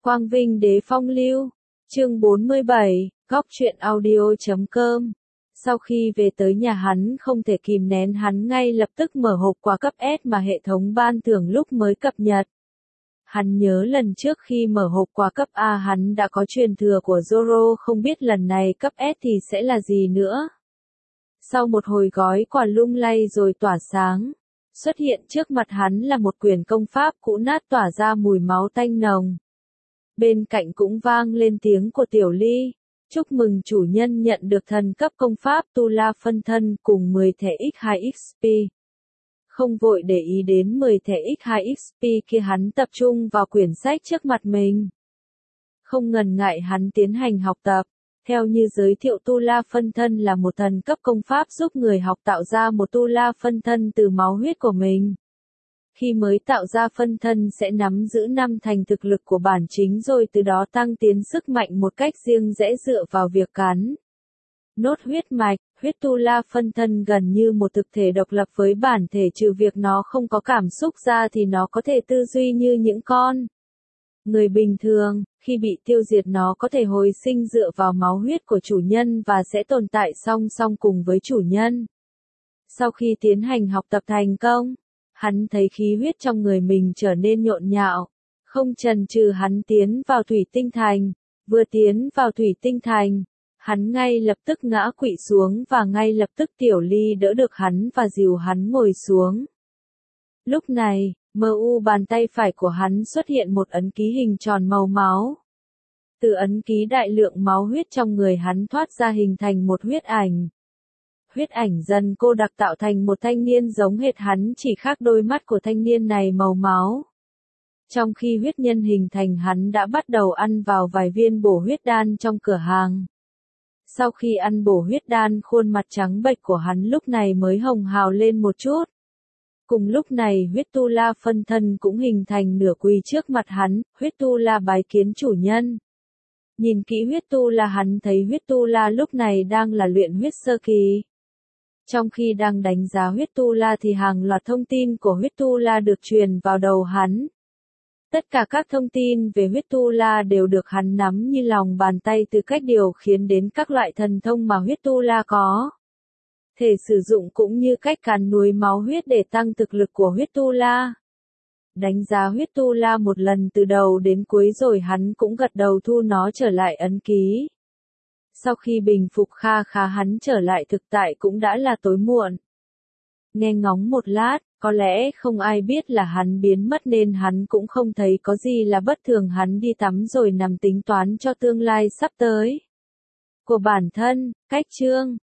Quang Vinh Đế Phong Lưu, chương 47, góc truyện audio.com. Sau khi về tới nhà hắn không thể kìm nén, hắn ngay lập tức mở hộp quà cấp S mà hệ thống ban thưởng lúc mới cập nhật. Hắn nhớ lần trước khi mở hộp quà cấp A hắn đã có truyền thừa của Zoro, không biết lần này cấp S thì sẽ là gì nữa. Sau một hồi gói quà lung lay rồi tỏa sáng, xuất hiện trước mặt hắn là một quyển công pháp cũ nát tỏa ra mùi máu tanh nồng. Bên cạnh cũng vang lên tiếng của Tiểu Ly, chúc mừng chủ nhân nhận được thần cấp công pháp Tu La phân thân cùng 10 thẻ X2 XP. Không vội để ý đến 10 thẻ X2 XP kia, hắn tập trung vào quyển sách trước mặt mình. Không ngần ngại hắn tiến hành học tập. Theo như giới thiệu, Tu La phân thân là một thần cấp công pháp giúp người học tạo ra một Tu La phân thân từ máu huyết của mình. Khi mới tạo ra phân thân sẽ nắm giữ 5 thành thực lực của bản chính, rồi từ đó tăng tiến sức mạnh một cách riêng rẽ dựa vào việc cắn nốt huyết mạch. Huyết Tu La phân thân gần như một thực thể độc lập với bản thể, trừ việc nó không có cảm xúc ra thì nó có thể tư duy như những con người bình thường. Khi bị tiêu diệt nó có thể hồi sinh dựa vào máu huyết của chủ nhân và sẽ tồn tại song song cùng với chủ nhân. Sau khi tiến hành học tập thành công, hắn thấy khí huyết trong người mình trở nên nhộn nhạo. Không chần chừ hắn tiến vào Thủy Tinh Thành. Vừa tiến vào Thủy Tinh Thành, hắn ngay lập tức ngã quỵ xuống và ngay lập tức Tiểu Ly đỡ được hắn và dìu hắn ngồi xuống. Lúc này, bàn tay phải của hắn xuất hiện một ấn ký hình tròn màu máu. Từ ấn ký đại lượng máu huyết trong người hắn thoát ra hình thành một huyết ảnh. Huyết ảnh dần cô đặc tạo thành một thanh niên giống hệt hắn, chỉ khác đôi mắt của thanh niên này màu máu. Trong khi huyết nhân hình thành, hắn đã bắt đầu ăn vào vài viên bổ huyết đan trong cửa hàng. Sau khi ăn bổ huyết đan, khuôn mặt trắng bệch của hắn lúc này mới hồng hào lên một chút. Cùng lúc này huyết Tu La phân thân cũng hình thành, nửa quỳ trước mặt hắn. Huyết Tu La bái kiến chủ nhân. Nhìn kỹ huyết Tu La, hắn thấy huyết Tu La lúc này đang là luyện huyết sơ kỳ. Trong khi đang đánh giá huyết Tu La thì hàng loạt thông tin của huyết Tu La được truyền vào đầu hắn. Tất cả các thông tin về huyết Tu La đều được hắn nắm như lòng bàn tay, từ cách điều khiển đến các loại thần thông mà huyết Tu La có thể sử dụng, cũng như cách càn nuôi máu huyết để tăng thực lực của huyết Tu La. Đánh giá huyết Tu La một lần từ đầu đến cuối rồi hắn cũng gật đầu thu nó trở lại ấn ký. Sau khi bình phục kha khá, hắn trở lại thực tại cũng đã là tối muộn. Nghe ngóng một lát, có lẽ không ai biết là hắn biến mất nên hắn cũng không thấy có gì là bất thường. Hắn đi tắm rồi nằm tính toán cho tương lai sắp tới của bản thân. Cách chương